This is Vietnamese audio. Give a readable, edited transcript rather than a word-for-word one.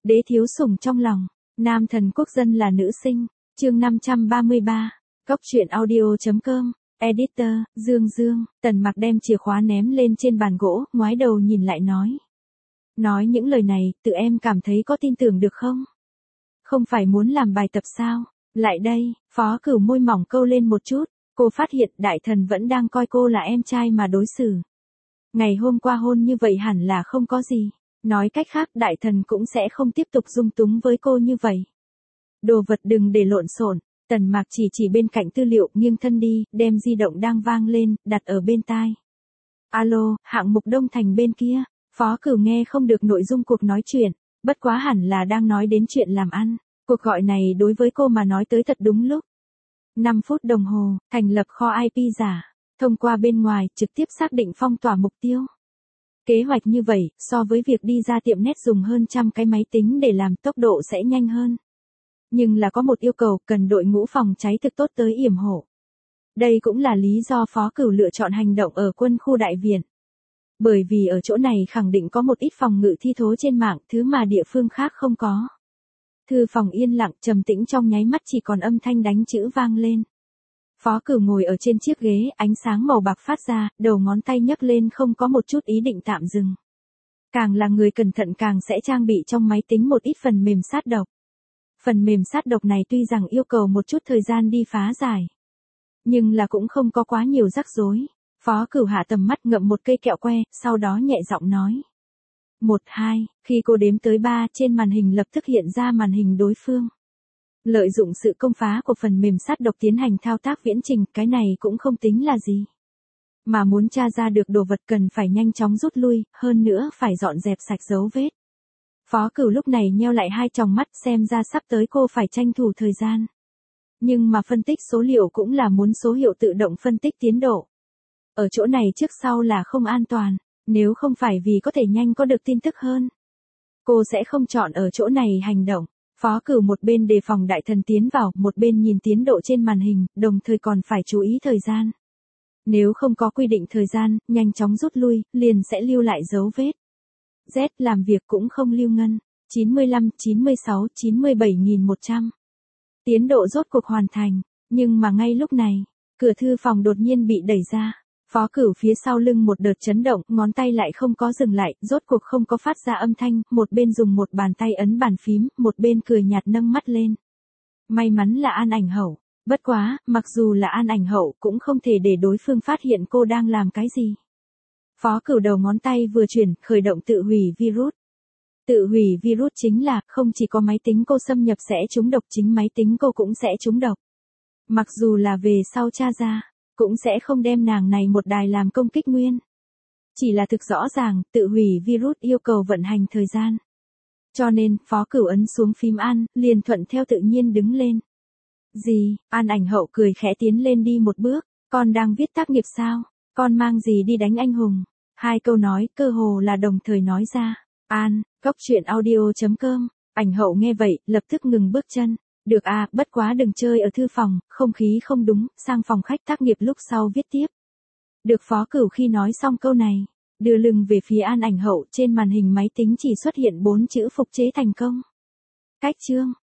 Đế thiếu sủng trong lòng, nam thần quốc dân là nữ sinh, chương 533, Cốc truyện audio.com, editor, Dương, Tần Mặc đem chìa khóa ném lên trên bàn gỗ, ngoái đầu nhìn lại nói. Nói những lời này, tự em cảm thấy có tin tưởng được không? Không phải muốn làm bài tập sao? Lại đây, Phó Cửu môi mỏng câu lên một chút, cô phát hiện đại thần vẫn đang coi cô là em trai mà đối xử. Ngày hôm qua hôn như vậy hẳn là không có gì. Nói cách khác đại thần cũng sẽ không tiếp tục dung túng với cô như vậy. Đồ vật đừng để lộn xộn. Tần Mạc chỉ bên cạnh tư liệu, nghiêng thân đi, đem di động đang vang lên, đặt ở bên tai. Alo, hạng mục Đông Thành bên kia. Phó Cửu nghe không được nội dung cuộc nói chuyện, bất quá hẳn là đang nói đến chuyện làm ăn. Cuộc gọi này đối với cô mà nói tới thật đúng lúc. 5 phút đồng hồ, thành lập kho IP giả, thông qua bên ngoài, trực tiếp xác định phong tỏa mục tiêu. Kế hoạch như vậy, so với việc đi ra tiệm net dùng hơn trăm cái máy tính để làm tốc độ sẽ nhanh hơn. Nhưng là có một yêu cầu, cần đội ngũ phòng cháy thực tốt tới yểm hộ. Đây cũng là lý do Phó Cửu lựa chọn hành động ở quân khu đại viện. Bởi vì ở chỗ này khẳng định có một ít phòng ngự thi thố trên mạng, thứ mà địa phương khác không có. Thư phòng yên lặng, trầm tĩnh, trong nháy mắt chỉ còn âm thanh đánh chữ vang lên. Phó Cửu ngồi ở trên chiếc ghế, ánh sáng màu bạc phát ra, đầu ngón tay nhấc lên không có một chút ý định tạm dừng. Càng là người cẩn thận càng sẽ trang bị trong máy tính một ít phần mềm sát độc. Phần mềm sát độc này tuy rằng yêu cầu một chút thời gian đi phá giải, nhưng là cũng không có quá nhiều rắc rối. Phó Cửu hạ tầm mắt, ngậm một cây kẹo que, sau đó nhẹ giọng nói. 1, 2, khi cô đếm tới 3, trên màn hình lập tức hiện ra màn hình đối phương. Lợi dụng sự công phá của phần mềm sát độc tiến hành thao tác viễn trình, cái này cũng không tính là gì. Mà muốn tra ra được đồ vật cần phải nhanh chóng rút lui, hơn nữa phải dọn dẹp sạch dấu vết. Phó Cửu lúc này nheo lại hai tròng mắt, xem ra sắp tới cô phải tranh thủ thời gian. Nhưng mà phân tích số liệu cũng là muốn số hiệu tự động phân tích tiến độ. Ở chỗ này trước sau là không an toàn, nếu không phải vì có thể nhanh có được tin tức hơn. Cô sẽ không chọn ở chỗ này hành động. Phó Cửu một bên đề phòng đại thần tiến vào, một bên nhìn tiến độ trên màn hình, đồng thời còn phải chú ý thời gian. Nếu không có quy định thời gian, nhanh chóng rút lui, liền sẽ lưu lại dấu vết. Z làm việc cũng không lưu ngân. 95, 96, 97.100. Tiến độ rốt cuộc hoàn thành, nhưng mà ngay lúc này, cửa thư phòng đột nhiên bị đẩy ra. Phó Cửu phía sau lưng một đợt chấn động, ngón tay lại không có dừng lại, rốt cuộc không có phát ra âm thanh, một bên dùng một bàn tay ấn bàn phím, một bên cười nhạt nâng mắt lên. May mắn là An Ảnh Hậu, bất quá, mặc dù là An Ảnh Hậu cũng không thể để đối phương phát hiện cô đang làm cái gì. Phó Cửu đầu ngón tay vừa chuyển, khởi động tự hủy virus. Tự hủy virus chính là, không chỉ có máy tính cô xâm nhập sẽ trúng độc, chính máy tính cô cũng sẽ trúng độc. Mặc dù là về sau tra ra, cũng sẽ không đem nàng này một đài làm công kích nguyên. Chỉ là thực rõ ràng, tự hủy virus yêu cầu vận hành thời gian. Cho nên, Phó Cửu ấn xuống phím An, liền thuận theo tự nhiên đứng lên. Gì? An Ảnh Hậu cười khẽ tiến lên đi một bước. Con đang viết tác nghiệp sao? Con mang gì đi đánh anh hùng? Hai câu nói, cơ hồ là đồng thời nói ra. An, Cốc truyện audio.com. Ảnh Hậu nghe vậy, lập tức ngừng bước chân. Được à, bất quá đừng chơi ở thư phòng, không khí không đúng, sang phòng khách tác nghiệp lúc sau viết tiếp. Được. Phó Cửu khi nói xong câu này, đưa lưng về phía An Ảnh Hậu, trên màn hình máy tính chỉ xuất hiện 4 chữ phục chế thành công. Cách chương.